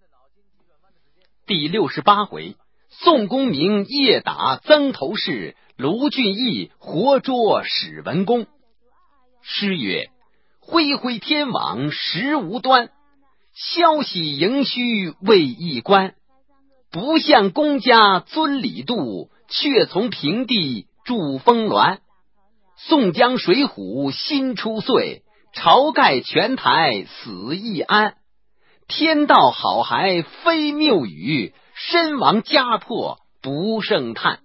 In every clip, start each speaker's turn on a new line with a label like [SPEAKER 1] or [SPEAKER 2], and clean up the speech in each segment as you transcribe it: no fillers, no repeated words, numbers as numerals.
[SPEAKER 1] 第68回，宋公明夜打曾头市，卢俊义活捉史文恭。诗曰：恢恢天网实无端，消息盈虚未易关。不向公家遵礼度，却从平地筑峰峦。宋江水浒新出岁，晁盖泉台死易安。天道好还非谬语，身亡家破不胜叹。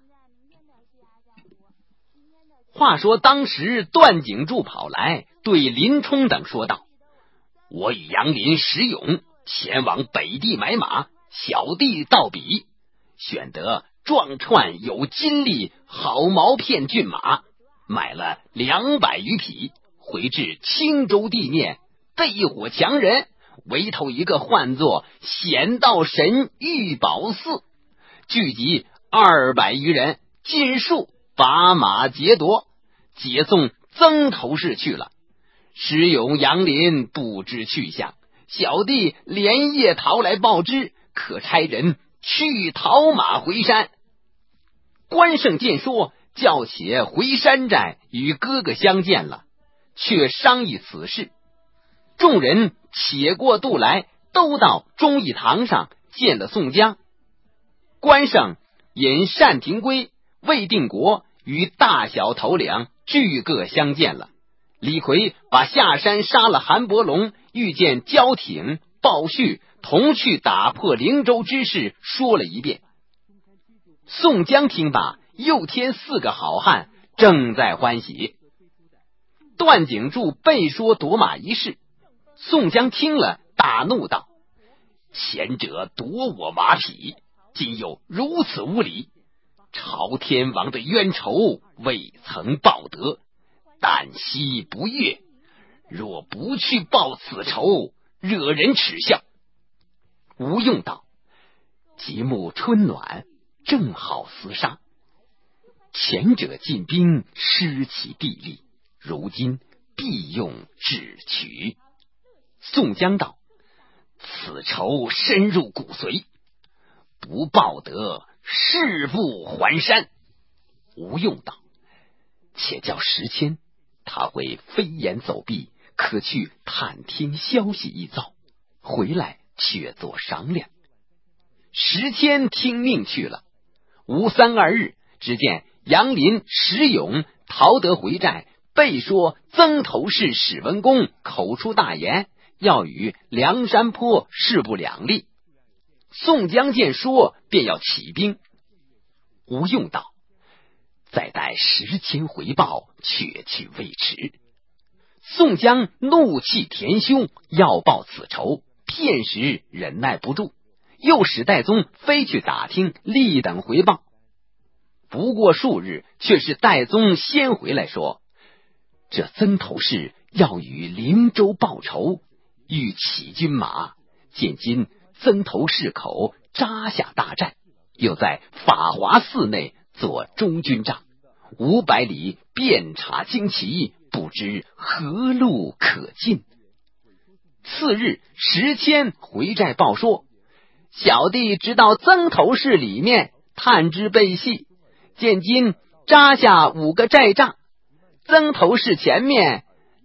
[SPEAKER 1] 话说当时段景柱跑来，对林冲等说道：我与杨林、石勇前往北地买马，小弟道比，选得壮串有金力好毛片骏马，买了200余匹，回至青州地面，被火强人围头一个唤作显道神玉宝寺，聚集200余人，尽数把马劫夺，解送曾头市去了。石勇、杨林不知去向，小弟连夜逃来报知，可差人去讨马回山。关胜见说，叫且回山寨与哥哥相见了，却商议此事。众人且过渡来，都到忠义堂上见了宋江。关胜引单廷圭、魏定国与大小头领俱各相见了。李逵把下山杀了韩伯龙，遇见焦挺、鲍旭同去打破灵州之事说了一遍。宋江听罢，又添4个好汉，正在欢喜。段景柱背说夺马一事，宋江听了大怒道：前者夺我马匹，今又如此无礼，朝天王的冤仇未曾报得，旦夕不悦，若不去报此仇，惹人耻笑。吴用道：节目春暖，正好厮杀，前者进兵失其地利，如今必用智取。宋江道：此仇深入骨髓，不报得，誓不还山。吴用道：且叫石谦，他会飞檐走壁，可去探听消息一遭，回来却做商量。石谦听命去了。无3、2日，只见杨林、石勇逃得回寨，备说曾头市史文恭口出大言，要与梁山坡势不两立。宋江见说，便要起兵。吴用道：再待石谦回报，却去未迟。宋江怒气填胸，要报此仇，片时忍耐不住，又使戴宗飞去打听，立等回报。不过数日，却是戴宗先回来说，这曾头市要与灵州报仇，欲起军马，见今曾头市口扎下大寨，又在法华寺内做中军帐，500里遍插旌旗，不知何路可进。次日，石谦回寨报说，小弟直到曾头市里面探知背细，见今扎下5个寨帐，曾头市前面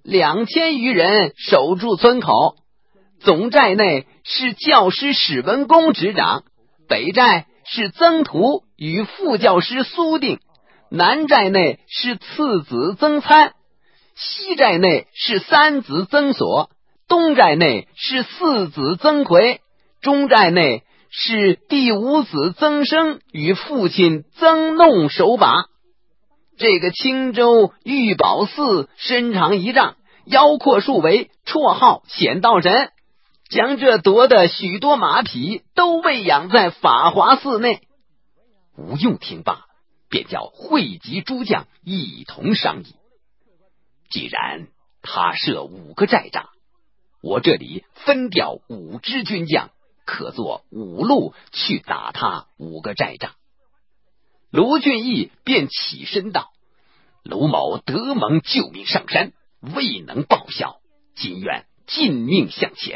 [SPEAKER 1] 2000余人守住村口，总寨内是教师史文恭执掌，北寨是曾图与副教师苏定，南寨内是次子曾参，西寨内是3子曾所，东寨内是4子曾奎，中寨内是第5子曾生与父亲曾弄守把。这个青州玉宝寺身长1丈，腰阔数围，绰号显道神，将这夺的许多马匹都喂养在法华寺内。吴用听罢，便叫汇集诸将一同商议。既然他设5个寨帐，我这里分调5支军将，可做5路去打他5个寨帐。卢俊义便起身道：卢某得蒙救命上山，未能报效，今愿尽命向前，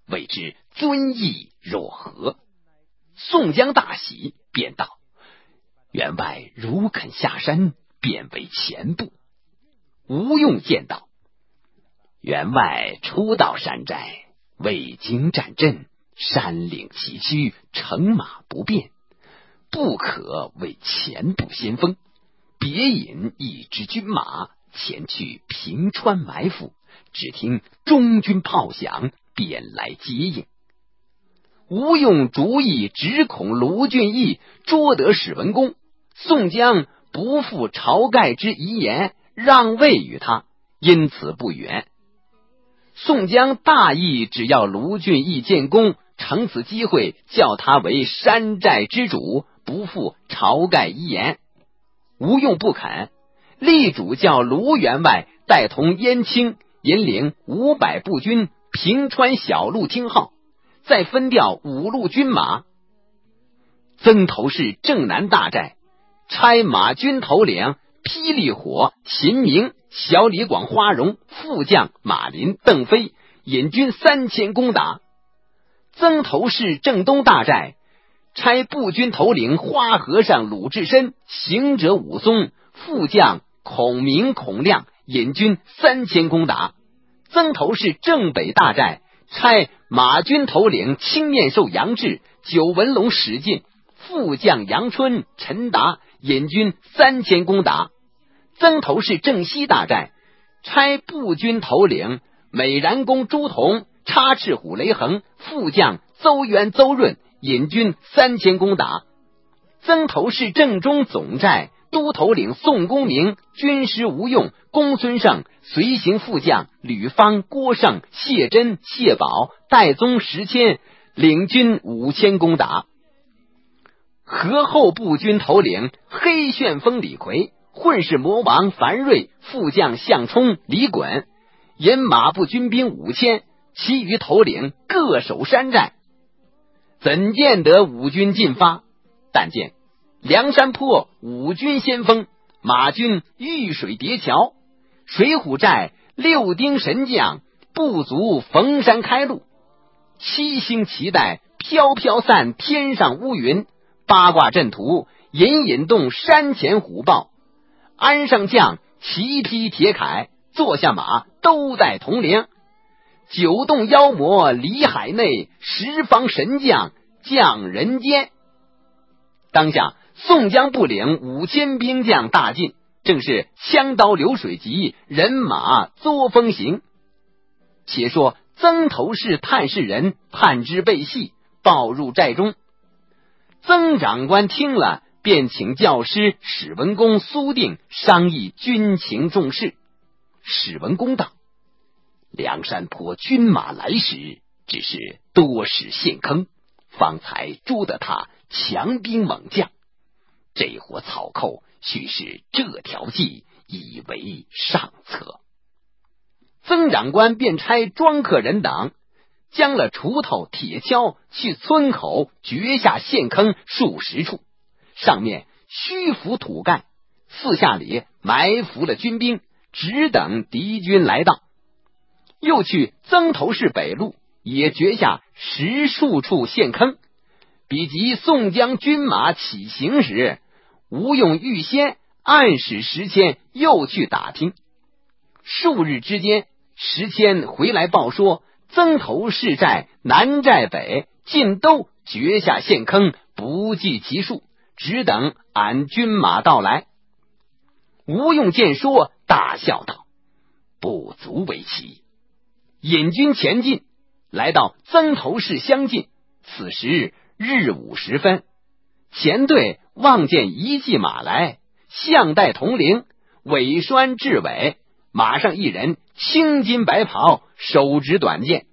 [SPEAKER 1] 谓之尊意若何。宋江大喜，便道：员外如肯下山，便为前部。吴用见道：员外初到山寨，未经战阵，山岭崎岖，乘马不便，不可为前部先锋，别引一支军马前去平川埋伏，只听中军炮响，便来接应。吴用主意只恐卢俊义捉得史文恭，宋江不负晁盖之遗言，让位于他，因此不远。宋江大意只要卢俊义建功，乘此机会叫他为山寨之主，不负晁盖遗言。吴用不肯，力主叫卢员外带同燕青引领500步军平川小路听号，再分调5路军马。曾头市正南大寨差马军头领霹雳火、秦明、小李广、花荣、副将马林、邓飞引军3000攻打。曾头市正东大寨差步军头领花和尚鲁智深、行者武松、副将孔明、孔亮引军3000攻打。曾头市正北大寨差马军头领青面兽杨志、九纹龙史进、副将杨春、陈达引军3000攻打。曾头市正西大寨差步军头领美髯公朱仝、插翅虎雷横、副将邹元、邹润引军3000攻打。曾头市正中总寨都头领宋公明、军师吴用、公孙胜随行副将吕方、郭胜、谢真、谢宝、戴宗、石谦领军5000攻打。河后步军头领黑旋风李逵、混世魔王樊瑞、副将项冲、李衮引马步军兵5000，其余头领各守山寨。怎见得五军进发？但见梁山坡五军先锋，马军遇水叠桥，水浒寨6丁神将，不足逢山开路。7星旗带飘飘散天上乌云，八卦阵图隐隐动山前虎豹。鞍上将齐披铁铠，坐下马都带铜铃。9洞妖魔离海内，10方神将降人间。当下宋江部领5000兵将大进，正是枪刀流水急，人马作风行。且说曾头市探视人探知被戏，报入寨中。曾长官听了，便请教师史文恭、苏定商议军情重事。史文恭道：梁山坡军马来时，只是多使陷坑，方才捉得他强兵猛将。这伙草寇须是这条计，以为上策。曾长官便差庄客人等将了锄头、铁锹去村口掘下陷坑数10处，上面虚浮土盖，四下里埋伏了军兵，只等敌军来到。又去曾头市北路也掘下10数处陷坑，比及宋江军马起行时，吴用预先暗使石谦又去打听。数日之间，石谦回来报说，曾头市寨南寨北尽都掘下陷坑，不计其数，只等俺军马到来。吴用见说，大笑道：不足为奇。引军前进，来到曾头市相近。此时日午时分，前队望见一骑马来，项带铜铃，尾拴雉尾，马上一人青金白袍，手执短剑。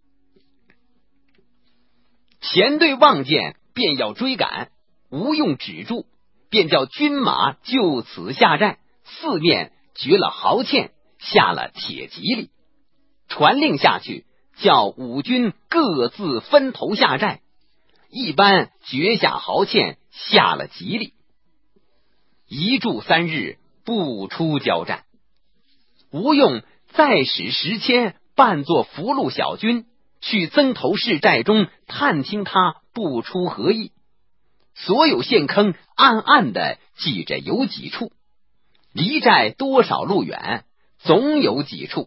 [SPEAKER 1] 前队望见，便要追赶，吴用止住，便叫军马就此下寨，四面掘了壕堑，下了铁蒺藜，传令下去，叫五军各自分头下寨。一般掘下壕堑，下了蒺藜，一住3日，不出交战。吴用再使石谦扮作俘虏小军， 去曾头市寨中探听他不出何意。所有陷坑暗暗的记着有几处，离寨多少路远，总有几处。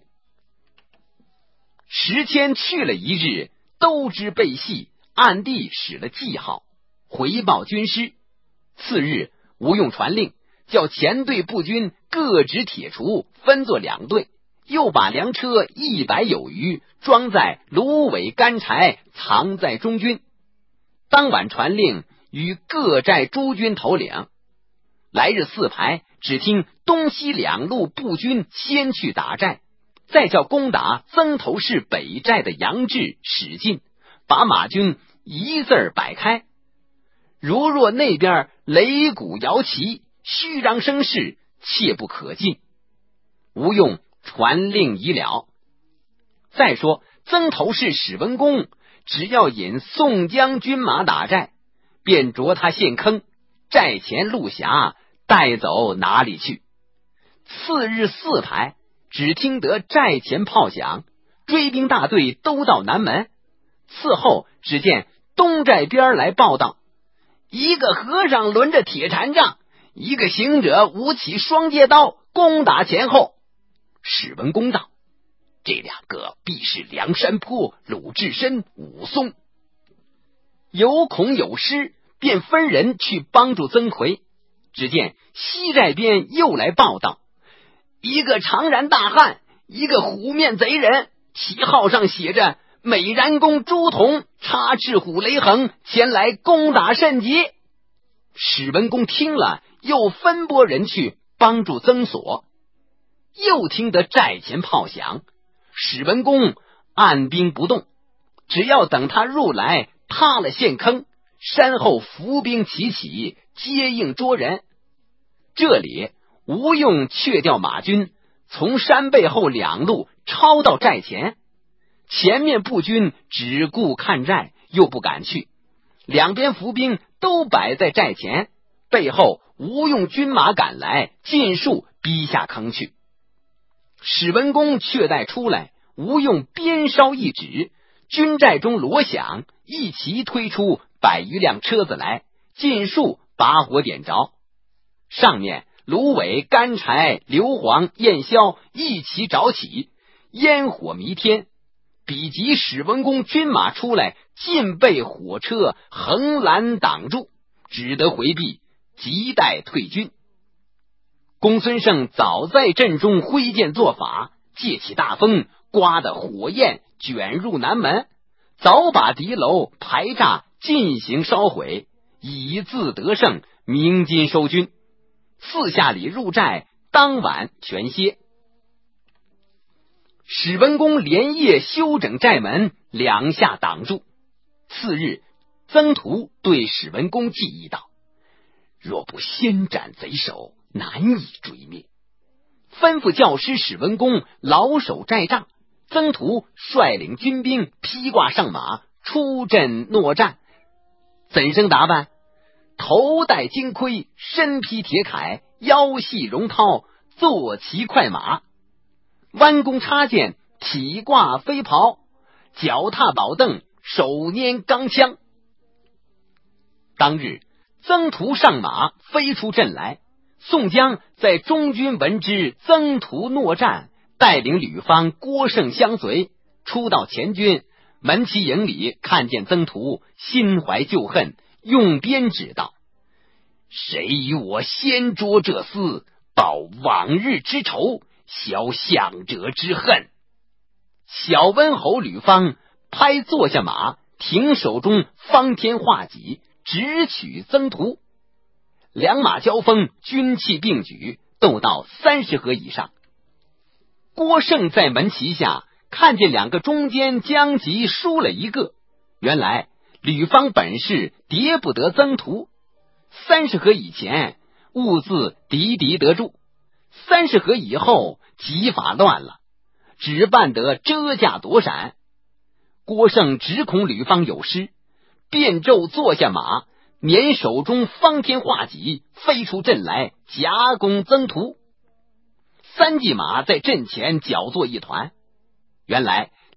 [SPEAKER 1] 石谦去了一日，都知背细，暗地使了记号，回报军师。次日，吴用传令，叫前队步军各执铁锄，分作两队，又把粮车100有余装在芦苇干柴，藏在中军。当晚传令与各寨诸军头领，来日4排，只听东西两路步军先去打寨，再叫攻打曾头市北寨的杨志使劲，把马军一字摆开。如若那边擂鼓摇旗，虚嚷声势，切不可进。吴用传令已了。再说曾头市史文恭，只要引宋江军马打寨，便着他陷坑，寨前路狭，带走哪里去？次日4排，只听得寨前炮响，追兵大队都到南门。次后只见东寨边来报道，一个和尚抡着铁禅杖，一个行者舞起双截刀，攻打前后。史文恭道：这两个必是梁山坡、鲁智深、武松。有恐有失，便分人去帮助曾奎。只见西寨边又来报道，一个长髯大汉，一个虎面贼人，旗号上写着美髯公朱仝，插翅虎雷横，前来攻打甚急。史文恭听了，又分拨人去帮助曾所。又听得寨前炮响，史文恭按兵不动，只要等他入来，塌了陷坑，山后伏兵齐起，接应捉人。这里吴用却调马军，从山背后两路抄到寨前，前面步军只顾看寨，又不敢去，两边伏兵都摆在寨前，背后吴用军马赶来，尽数逼下坑去。史文恭却待出来，吴用鞭梢一指，军寨中锣响，一齐推出100余辆车子来，尽数把火点着。上面芦苇、干柴、硫磺、焰硝一齐着起，烟火弥天。比及史文恭军马出来，尽被火车横拦挡住，只得回避，急待退军。公孙胜早在阵中挥剑做法，借起大风，刮得火焰卷入南门，早把敌楼排栅进行烧毁，以自得胜，鸣金收军。4下里入寨，当晚全歇。史文恭连夜修整寨门，2下挡住。次日，曾涂对史文恭计议道：若不先斩贼首，难以追灭。吩咐教师史文恭老守寨帐，曾涂率领军兵披挂上马，出阵搦战。怎生打扮？头戴金盔，身披铁铠，腰系绒绦，坐骑快马，弯弓插箭，体挂飞袍，脚踏宝凳，手拈钢枪。当日曾涂上马飞出阵来，宋江在中军闻之，曾涂搦战，带领吕方、郭盛相随，出到前军，门旗营里看见曾涂，心怀旧恨，用鞭指道：谁与我先捉这厮，报往日之仇，消降者之恨。小温侯吕方拍坐下马，挺手中方天画戟，直取曾涂。两马交锋，军器并举，斗到30合以上。郭盛在门旗下看见两个中间将级输了一个，原来吕方本事敌不得曾涂，30合以前兀自敌得住，30合以后戟法乱了，只办得遮架躲闪。郭盛只恐吕方有失，便骤坐下马，捻手中方天画戟，飞出阵来，夹攻曾涂。3骑马在阵前搅作一团。原来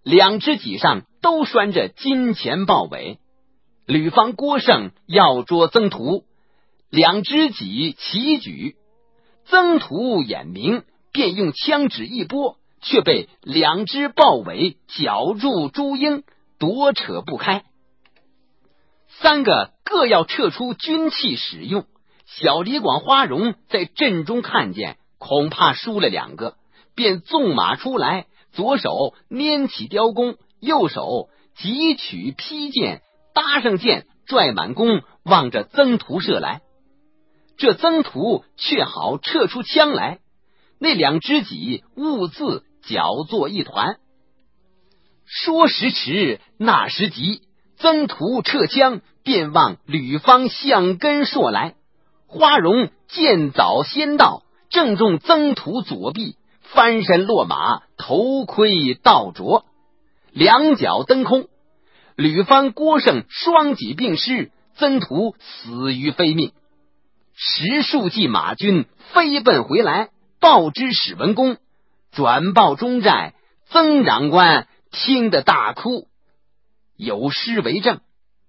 [SPEAKER 1] 两只戟上都拴着金钱豹尾。吕方、郭盛要捉曾涂，两只戟齐举，曾涂眼明，便用枪指一拨，却被两只豹尾绞住朱缨，夺扯不开。三个各要撤出军器使用，小李广、花荣在阵中看见，恐怕输了两个，便纵马出来，左手拈起雕弓，右手急取劈剑，搭上箭，拽满弓，望着曾涂射来。这曾涂却好撤出枪来，那两只戟兀自搅作一团。说时迟，那时急，曾涂撤枪，便往吕方向根槊来。花荣见早先到，正中曾涂左臂，翻身落马，头盔倒着，两脚蹬空。吕方、郭盛双戟并失，曾涂死于非命。十数骑马军飞奔回来，报知史文恭，转报中寨。曾长官听得大哭，有诗为证：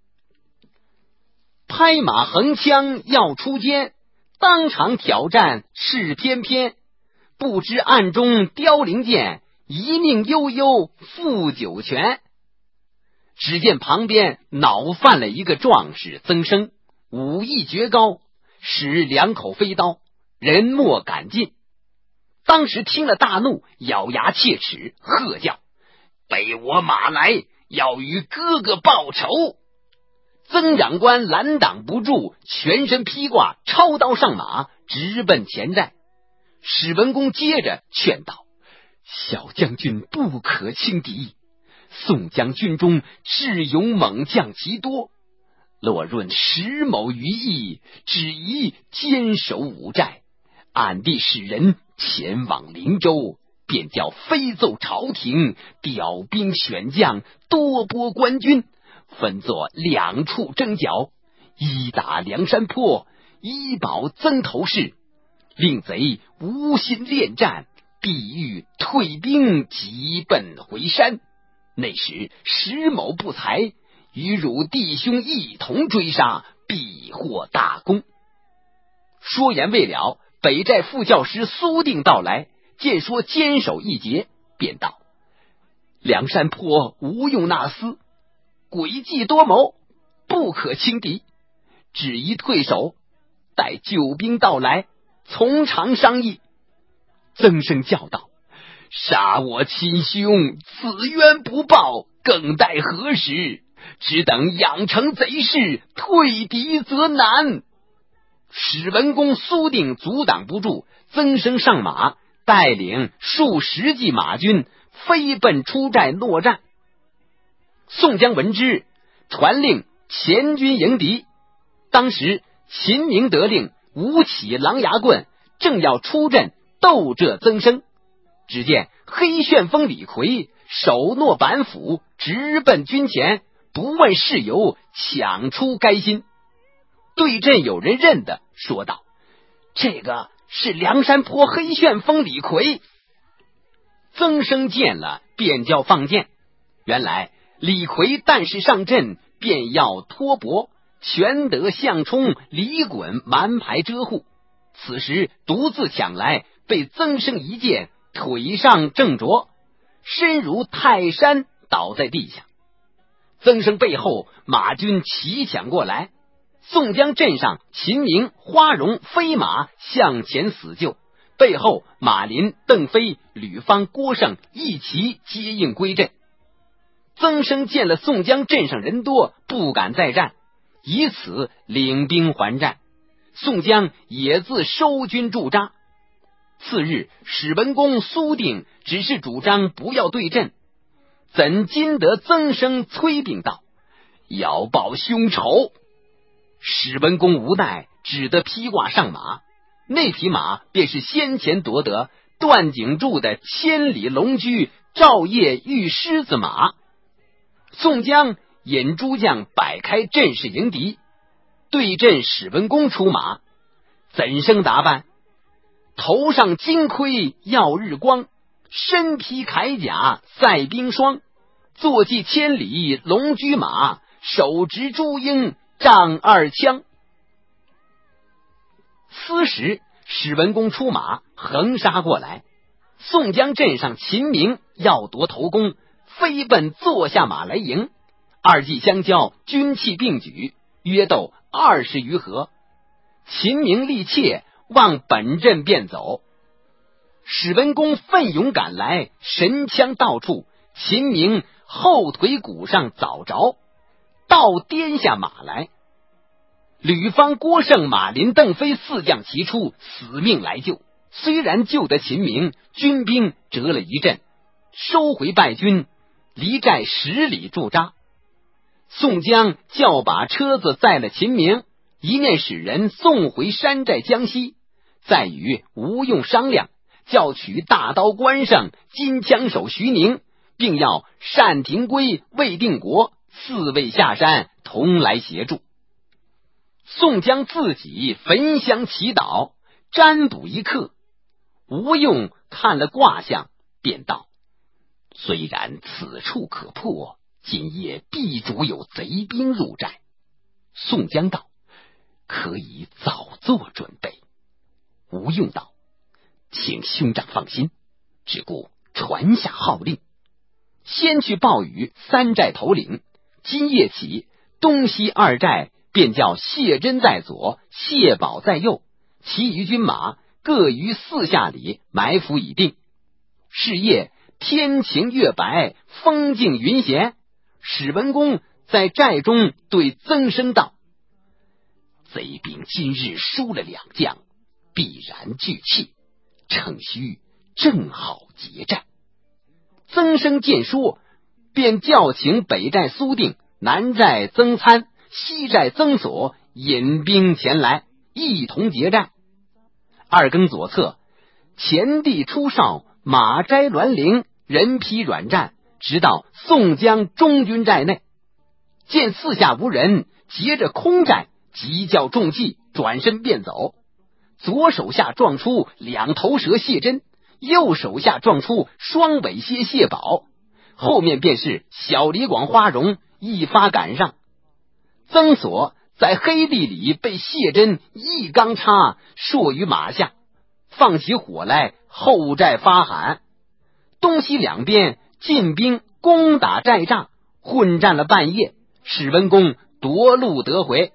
[SPEAKER 1] 拍马横枪要出肩，当场挑战是翩翩，不知暗中凋零剑，一命悠悠负九泉。只见旁边恼犯了一个壮士曾生，武艺绝高，使两口飞刀，人莫敢近。当时听了大怒，咬牙切齿，喝叫：背我马来，要与哥哥报仇！曾长官拦挡不住，全身披挂，抄刀上马，直奔前寨。史文恭接着劝道：小将军不可轻敌，宋江军中智勇猛将极多，若论10谋于役，只宜坚守五寨，暗地使人前往灵州，便叫飞奏朝廷，调兵选将，多拨官军，分作两处征剿，一打梁山坡，一保曾头市，令贼无心恋战，必欲退兵急奔回山。那时石某不才，与汝弟兄一同追杀，必获大功。说言未了，北寨副教师苏定到来，见说坚守一节，便道：梁山坡无用那厮，诡计多谋，不可轻敌，只宜退守，待救兵到来，从长商议。曾生叫道：杀我亲兄，此冤不报，更待何时？只等养成贼势，退敌则难。史文恭、苏定阻挡不住，曾生上马，带领数十骑马军飞奔出寨落战。宋江闻之，传令前军迎敌。当时秦明得令，舞起狼牙棍，正要出阵斗这曾生。只见黑旋风李逵手握板斧，直奔军前，不问事由，抢出该心。对阵有人认得，说道：这个是梁山坡黑旋风李逵。曾生见了，便叫放箭。原来李逵但是上阵，便要脱膊，全得项冲、李衮蛮牌遮护。此时独自抢来，被曾生一箭，腿上正着，身如泰山，倒在地下。曾生背后马军齐抢过来，宋江阵上秦明、花荣飞马向前死救，背后马林、邓飞、吕方、郭盛一齐接应归阵。曾生见了宋江阵上人多，不敢再战，以此领兵还战。宋江也自收军驻扎。次日，史文恭、苏定只是主张不要对阵，怎禁得曾生催禀道：要报凶仇。史文恭无奈，只得披挂上马。那匹马便是先前夺得段景柱的千里龙驹赵夜玉狮子马。宋江引诸将摆开阵势迎敌，对阵史文恭出马。怎生打扮？头上金盔耀日光，身披铠甲赛冰霜， 坐骑千里龙驹马，手执朱缨仗二枪。此时史文恭出马横杀过来，宋江镇上秦明要夺头功，飞奔坐下马来迎。二骑相交，军器并举，约斗20余合。秦明力怯，往本阵便走。史文恭奋勇赶来，神枪到处，秦明后腿骨上早着，倒颠下马来。吕方、郭盛、马林、邓飞4将齐出，死命来救。虽然救得秦明，军兵折了一阵，收回败军，离寨10里驻扎。宋江叫把车子载了秦明，一面使人送回山寨江西，再与吴用商量，叫取大刀关胜、金枪手徐宁，并要单廷圭、魏定国4位下山同来协助。宋江自己焚香祈祷，占卜一刻。吴用看了卦象，便道：虽然此处可破，今夜必主有贼兵入寨。宋江道：可以早做准备。吴用道：请兄长放心，只顾传下号令，先去报与3寨头领，今夜起东西2寨便叫谢珍在左，谢宝在右，其余军马各于4下里埋伏已定。是夜天晴月白，风静云闲。史文恭在寨中对曾参道：贼兵今日输了2将，必然惧怯，趁虚正好劫寨。曾参见说，便叫请北寨苏定、南寨曾参、西寨曾所引兵前来，一同劫寨。2更左侧，前地出哨，马摘栾铃，人披软战，直到宋江中军寨内。见四下无人，劫着空寨，急叫众骑转身便走。左手下撞出2头蛇谢珍，右手下撞出双尾蝎谢宝，后面便是小李广、花荣一发赶上。曾所在黑地里被谢珍一钢叉搠于马下，放起火来，后寨发喊。东西两边进兵攻打寨栅，混战了半夜，史文恭夺路得回。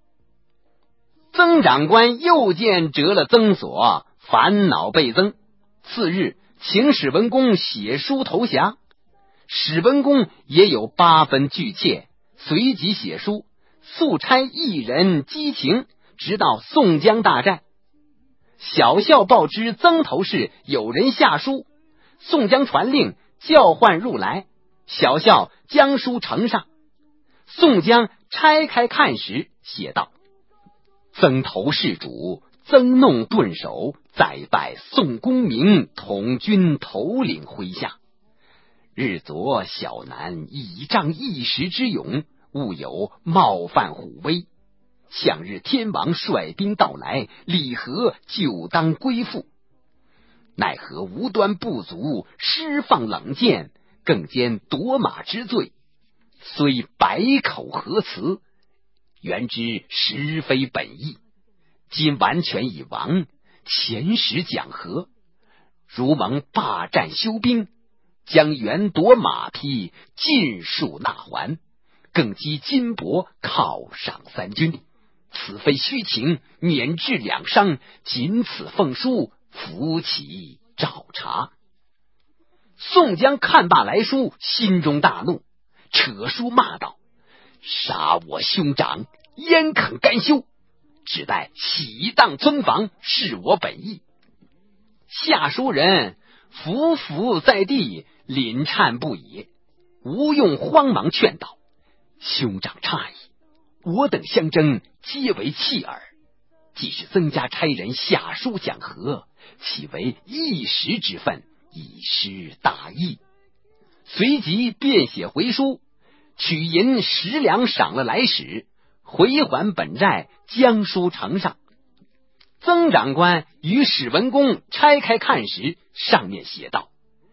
[SPEAKER 1] 曾长官又见折了曾所，烦恼倍增。次日请史文恭写书投降。史文恭也有8分惧怯，随即写书，速差1人激情，直到宋江大寨。小校报知曾头市有人下书，宋江传令叫唤入来，小校将书呈上。宋江拆开看时，写道：曾头市主曾弄顿首，再拜宋公明统军头领麾下。日昨小男倚仗一时之勇，误有冒犯虎威。向日天王率兵到来，李和就当归附，奈何无端不足，施放冷箭，更兼夺马之罪，虽百口何辞，原之实非本意。今完全已亡，前时讲和，如蒙霸占休兵，将原夺马匹尽数纳还，更积金帛犒赏3军，此非虚情，免治2伤，仅此奉书，扶起照察。宋江看罢来书，心中大怒，扯书骂道：杀我兄长，焉肯甘休？只待喜荡村房，是我本意。下书人伏伏在地，临颤不已。吴用慌忙劝道：兄长诧异，我等相争，皆为弃耳。既是曾家差人下书讲和，岂为一时之愤，以失大义？随即便写回书，取银10两赏了来使，回还本寨，将书呈上。曾长官与史文恭拆开看时，上面写道：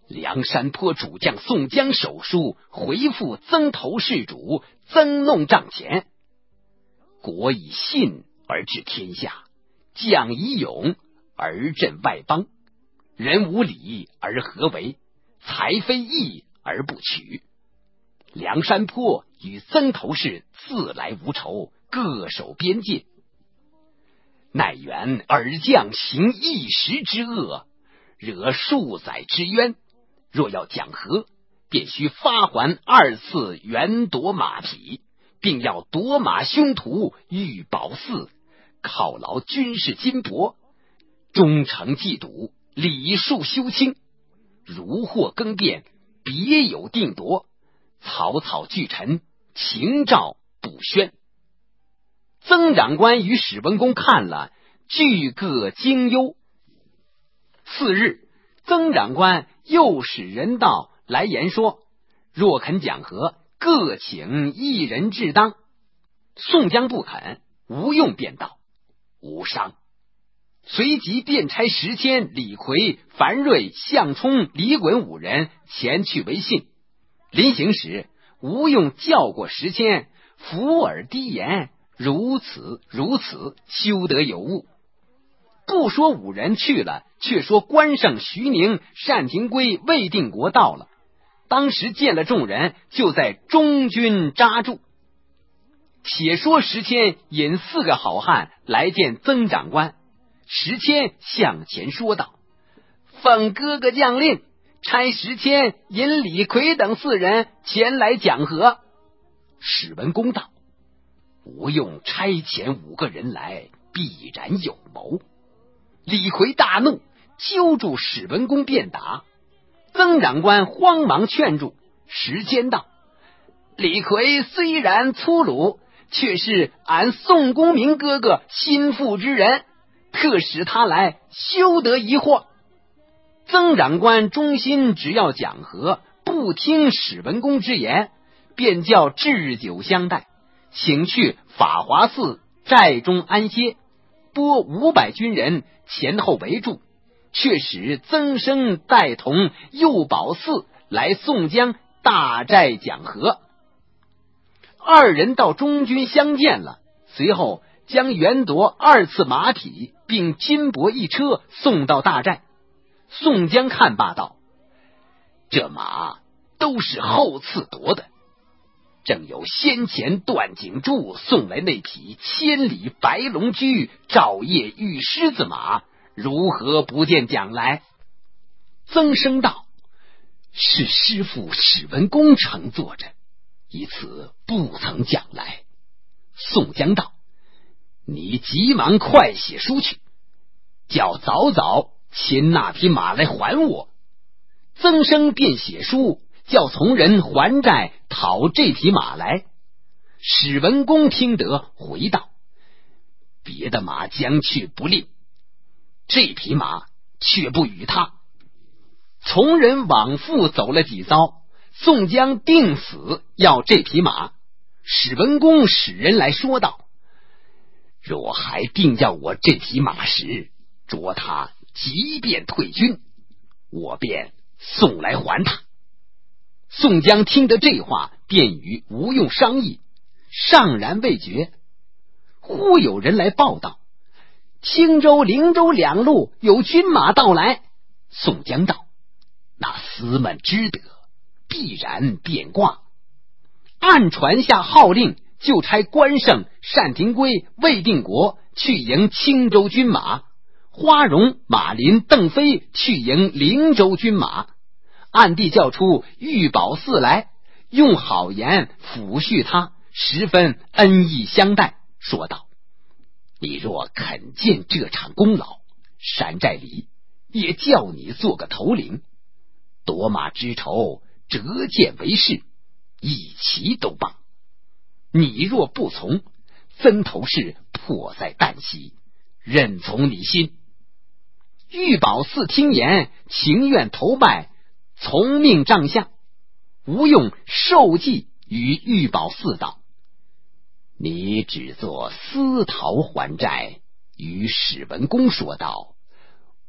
[SPEAKER 1] 梁山坡主将宋江手书回复曾头市主曾弄帐前：国以信而治天下，将以勇而镇外邦，人无礼而何为？财非义而不取。梁山坡与曾头市自来无仇，各守边界。乃原尔将行一时之恶，惹数载之冤，若要讲和，便须发还2次原夺马匹，并要夺马凶徒玉宝寺，犒劳军事金帛，忠诚祭赌，礼数修清。如获更变，别有定夺，草草俱陈，情照不宣。曾长官与史文恭看了，俱各惊忧。次日，曾长官又使人道来言说，若肯讲和，各请一人至当。宋江不肯，吴用便道：无伤。随即便差石谦、李逵、樊瑞、项冲、李衮5人前去为信。临行时，吴用叫过石谦，伏耳低言：如此如此，休得有误。不说5人去了，却说关胜、徐宁、单廷圭、魏定国到了。当时见了众人，就在中军扎住。且说石谦引4个好汉来见曾长官，石谦向前说道：奉哥哥将令，差石谦引李逵等4人前来讲和。史文恭道：吴用差遣5个人来，必然有谋。李逵大怒，揪住史文恭便打。曾长官慌忙劝住。石坚道：李逵虽然粗鲁，却是俺宋公明哥哥心腹之人，特使他来，休得疑惑。曾长官忠心，只要讲和，不听史文恭之言，便叫置酒相待，请去法华寺寨中安歇，拨500军人前后围住，却使曾生带同右保寺来宋江大寨讲和。2人到中军相见了，随后将原夺2次马匹并金帛1车送到大寨。宋江看罢道：这马都是后次夺的，正有先前段景柱送来那匹千里白龙驹照夜玉狮子马，如何不见讲来？曾生道：是师父史文恭乘坐着，以此不曾讲来。宋江道：你急忙快写书去，叫早早擒那匹马来还我。曾生便写书，叫从人还寨讨这匹马来。史文恭听得，回道：别的马将去不吝，这匹马却不与他。从人往复走了几遭，宋江定死要这匹马。史文恭使人来说道：若还定要我这匹马时，着他即便退军，我便送来还他。宋江听得这话，便与吴用商议，尚然未决，忽有人来报道：青州、灵州2路有军马到来。宋江道：那厮们知得，必然变卦。按传下号令，就差关胜、单廷圭、魏定国去迎青州军马，花荣、马林、邓飞去迎灵州军马，暗地叫出玉宝寺来，用好言抚恤他，十分恩义相待，说道：你若肯见这场功劳，山寨里也叫你做个头领，夺马之仇，折剑为誓，一齐都罢。你若不从，曾头市迫在旦夕，任从你心。玉宝寺听言，情愿投拜，从命帐下。吴用受计与玉宝寺道：你只做私逃还债，与史文恭说道：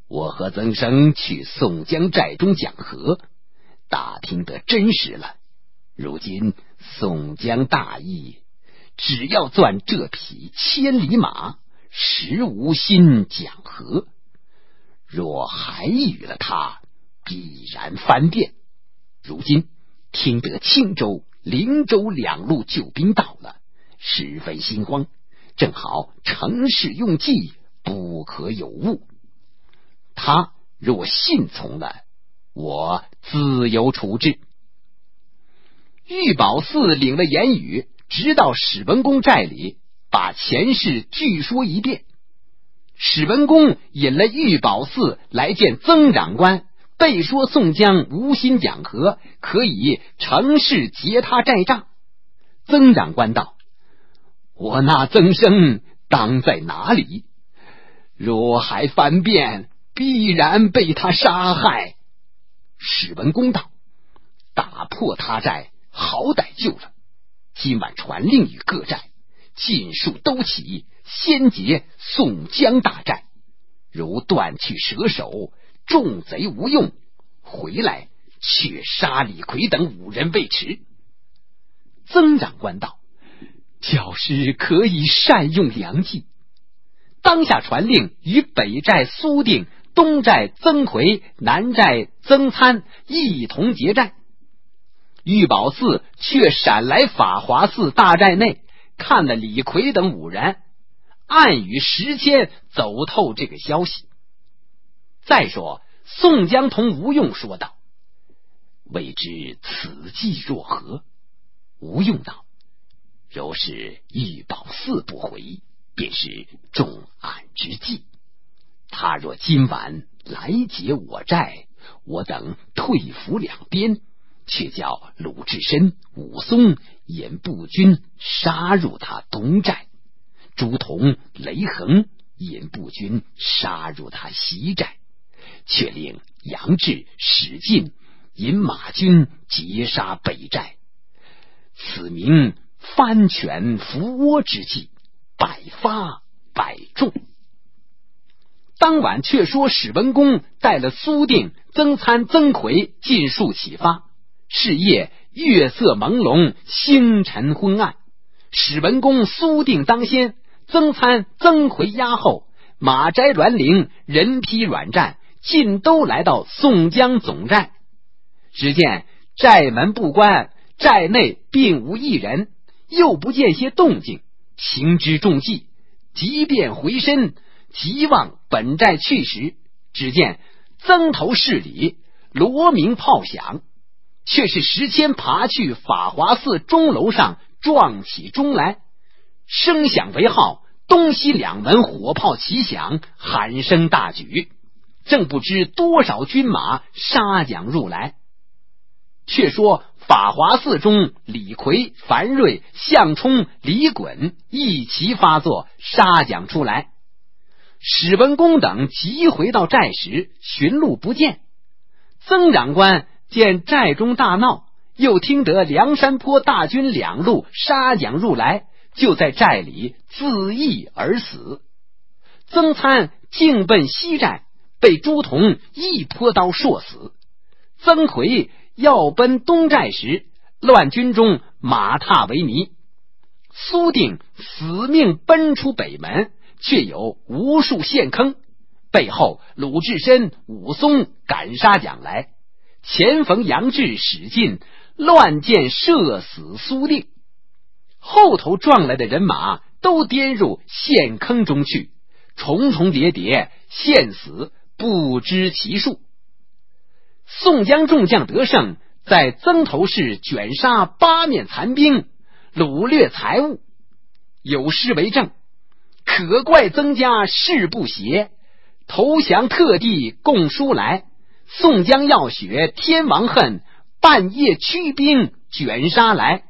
[SPEAKER 1] 我和曾生去宋江寨中讲和，打听得真实了。如今宋江大义，只要攥这匹千里马，实无心讲和。若还与了他，必然翻变。如今听得青州、灵州两路救兵到了，十分心慌，正好乘势用计，不可有误。他若信从了，我自有处置。玉宝寺领了言语，直到史文恭寨里，把前事据说一遍。史文恭引了玉宝寺来见曾长官，备说宋江无心讲和，可以乘势劫他寨帐。曾长官道：我那曾生当在哪里？若还翻变，必然被他杀害。史文恭道：打破他寨，好歹救了。今晚传令于各寨，尽数都起，先劫宋江大寨。如断去蛇首，众贼无用，回来却杀李逵等5人未迟。曾长官道：教师可以善用良计。当下传令与北寨苏定、东寨曾奎、南寨曾参一同结寨。玉宝寺却闪来法华寺大寨内，看了李逵等5人，暗与石谦走透这个消息。再说宋江同吴用说道：未知此计若何？吴用道：若是玉宝寺不回，便是重案之计。他若今晚来劫我寨，我等退伏两边，却叫鲁智深、武松引步军杀入他东寨，朱仝、雷横引步军杀入他西寨，却令杨志、史进引马军截杀北寨。此名翻泉覆窝之计，百发百中。当晚却说史文恭带了苏定、曾参、曾奎尽数起发。是夜月色朦胧，星辰昏暗。史文恭、苏定当先，曾参、曾奎压后，马摘、栾陵人披软战，尽都来到宋江总寨。只见寨门不关，寨内并无一人，又不见些动静，情之中计，即便回身，急往本寨去时，只见曾头市里锣鸣炮响，却是石谦爬去法华寺钟楼上撞起钟来，声响为号，东西两门火炮齐响，喊声大举，正不知多少军马杀将入来。却说法华寺中，李逵、樊瑞、项冲、李衮一齐发作，杀将出来。史文恭等急回到寨时，寻路不见。曾长官见寨中大闹，又听得梁山坡大军两路杀将入来，就在寨里自缢而死。曾参径奔西寨，被朱仝一泼刀搠死。曾奎要奔东寨时，乱军中马踏为泥。苏定死命奔出北门，却有无数陷坑，背后鲁智深、武松赶杀将来，前逢杨志、史进，乱箭射死苏定。后头撞来的人马都颠入陷坑中去，重重叠叠，陷死不知其数。宋江众将得胜，在曾头市卷杀8面残兵，掳掠财物。有诗为证：可怪曾家事不协，投降特地供书来。宋江要雪天王恨，半夜驱兵卷杀来。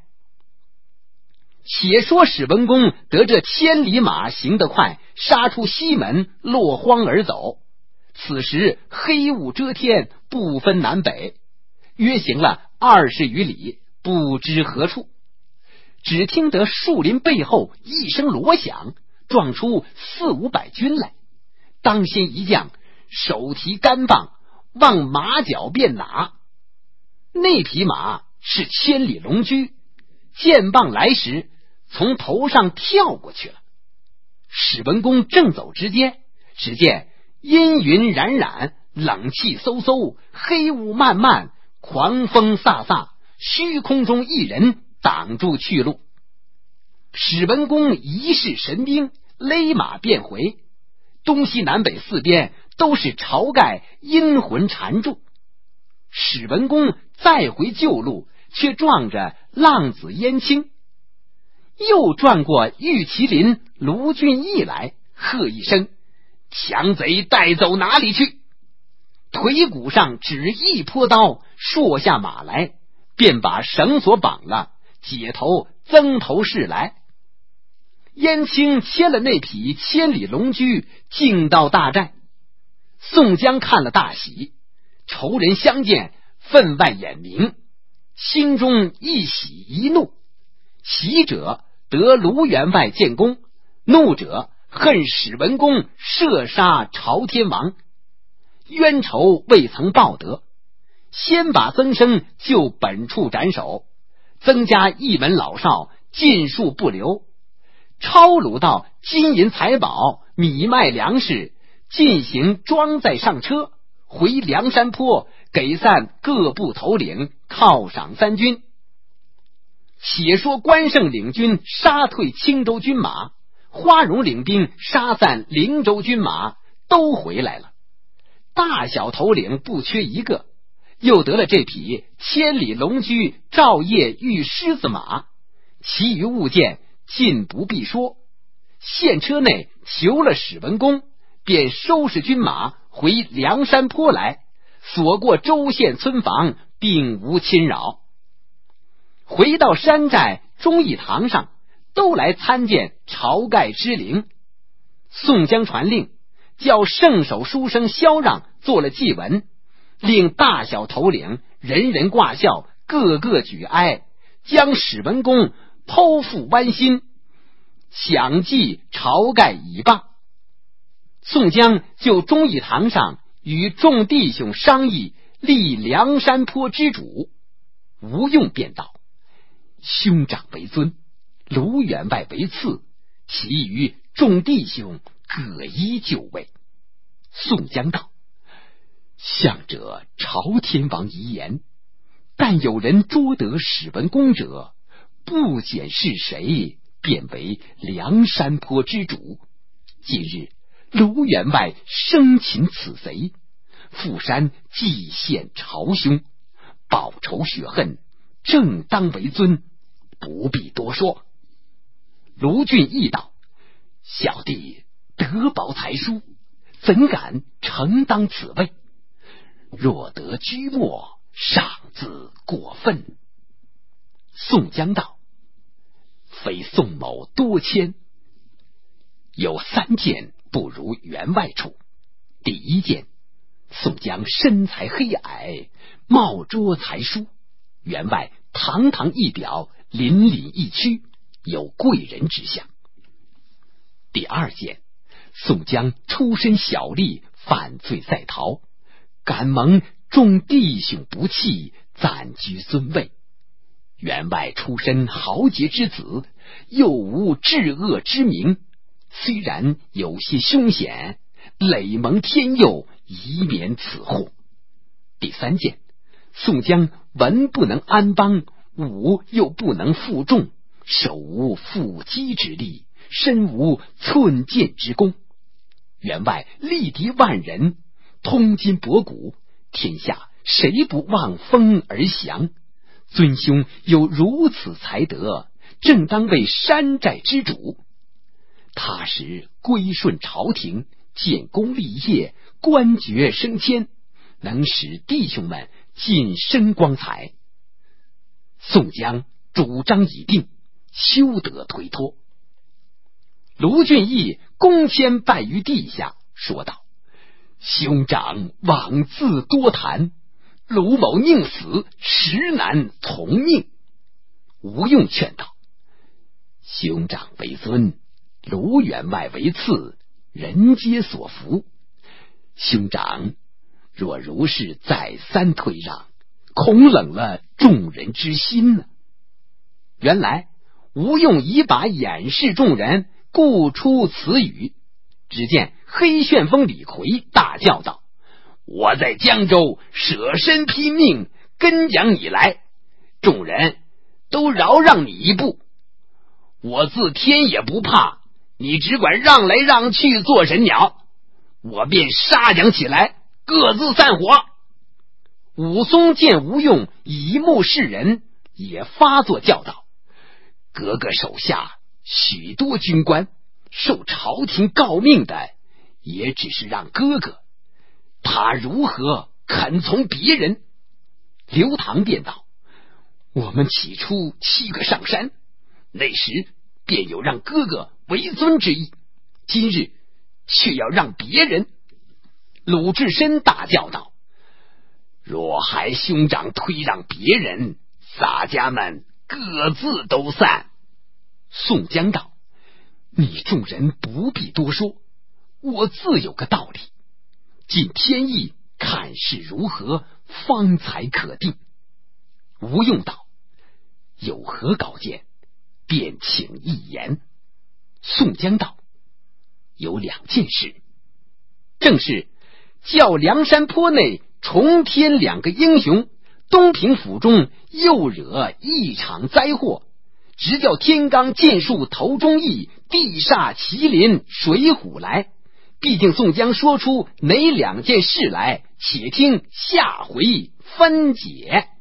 [SPEAKER 1] 且说史文恭得这千里马行得快，杀出西门，落荒而走。此时黑雾遮天，不分南北，约行了20余里，不知何处。只听得树林背后一声锣响，撞出400-500军来。当先一将手提杆棒，往马脚便打。那匹马是千里龙驹，见棒来时，从头上跳过去了。史文恭正走之间，只见阴云冉冉，冷气飕飕，黑雾漫漫，狂风飒飒，虚空中一人挡住去路。史文恭一试神兵，勒马便回。东西南北四边都是晁盖阴魂缠住。史文恭再回旧路，却撞着浪子燕青，又转过玉麒麟卢俊义来，喝一声：“强贼带走哪里去？”腿骨上只一泼刀，搠下马来，便把绳索绑了，解头增头市来。燕青牵了那匹千里龙驹，进到大寨。宋江看了大喜，仇人相见，分外眼明，心中一喜一怒。喜者得卢员外建功，怒者恨史文恭射杀朝天王，冤仇未曾报得，先把曾生就本处斩首，增加一门老少，尽数不留，抄掳到金银财宝、米麦粮食，进行装载上车，回梁山坡，给散各部头领，犒赏三军。且说关胜领军杀退青州军马，花荣领兵杀散灵州军马，都回来了。大小头领不缺一个，又得了这匹千里龙驹照夜玉狮子马，其余物件尽不必说。县车内求了史文恭，便收拾军马回梁山坡来，锁过州县村房，并无侵扰。回到山寨忠义堂上，都来参见晁盖之灵。宋江传令，叫圣手书生萧让做了祭文，令大小头领人人挂孝，个个举哀，将史文恭剖腹剜心，享祭晁盖已罢。宋江就忠义堂上与众弟兄商议立梁山坡之主。吴用便道：“兄长为尊，卢员外为次，其余众弟兄各依就位。”宋江道：“向者朝天王遗言，但有人捉得史文恭者，不检是谁，便为梁山坡之主。今日卢员外生擒此贼，赴山祭献朝兄，报仇雪恨，正当为尊，不必多说。”卢俊义道：“小弟德薄才疏，怎敢承当此位？若得居末，尚自过分。”宋江道：“非宋某多谦，有3件不如员外处。第一件，宋江身材黑矮，貌拙才疏，员外堂堂一表，凛凛一屈，有贵人之相。第二件，宋江出身小吏，犯罪在逃，敢蒙众弟兄不弃，暂居尊位。员外出身豪杰之子，又无治恶之名，虽然有些凶险，累蒙天佑，以免此祸。第三件，宋江文不能安邦，武又不能负重，手无缚鸡之力，身无寸剑之功。员外力敌万人，通今博古，天下谁不望风而降？尊兄有如此才德，正当为山寨之主。踏实归顺朝廷，建功立业，官爵升迁，能使弟兄们晋升光彩。宋江主张已定，休得推脱。”卢俊义躬谦拜于地下，说道：“兄长枉自多谈，卢某宁死，实难从命。”吴用劝道：“兄长为尊，卢员外为次，人皆所服。 兄长若如是再三推让，恐冷了众人之心呢。原来吴用已把掩饰众人，故出此语。只见黑旋风李逵大叫道：我在江州舍身拼命跟养你来，众人都饶让你一步，我自天也不怕，你只管让来让去做神鸟，我便杀将起来，各自散伙。武松见吴用以目示人，也发作叫道：哥哥手下许多军官，受朝廷诰命的也只是让哥哥，他如何肯从别人？刘唐便道：我们起初7个上山，那时便有让哥哥为尊之意，今日却要让别人。鲁智深大叫道：若还兄长推让别人，洒家们各自都散。宋江道：你众人不必多说，我自有个道理，尽天意看事如何，方才可定。吴用道：有何高见，便请一言。宋江道：有2件事，正是叫梁山坡内重添2个英雄，东平府中又惹一场灾祸，直叫天罡剑术头忠义，地煞麒麟水虎来。毕竟宋江说出哪2件事来，且听下回分解。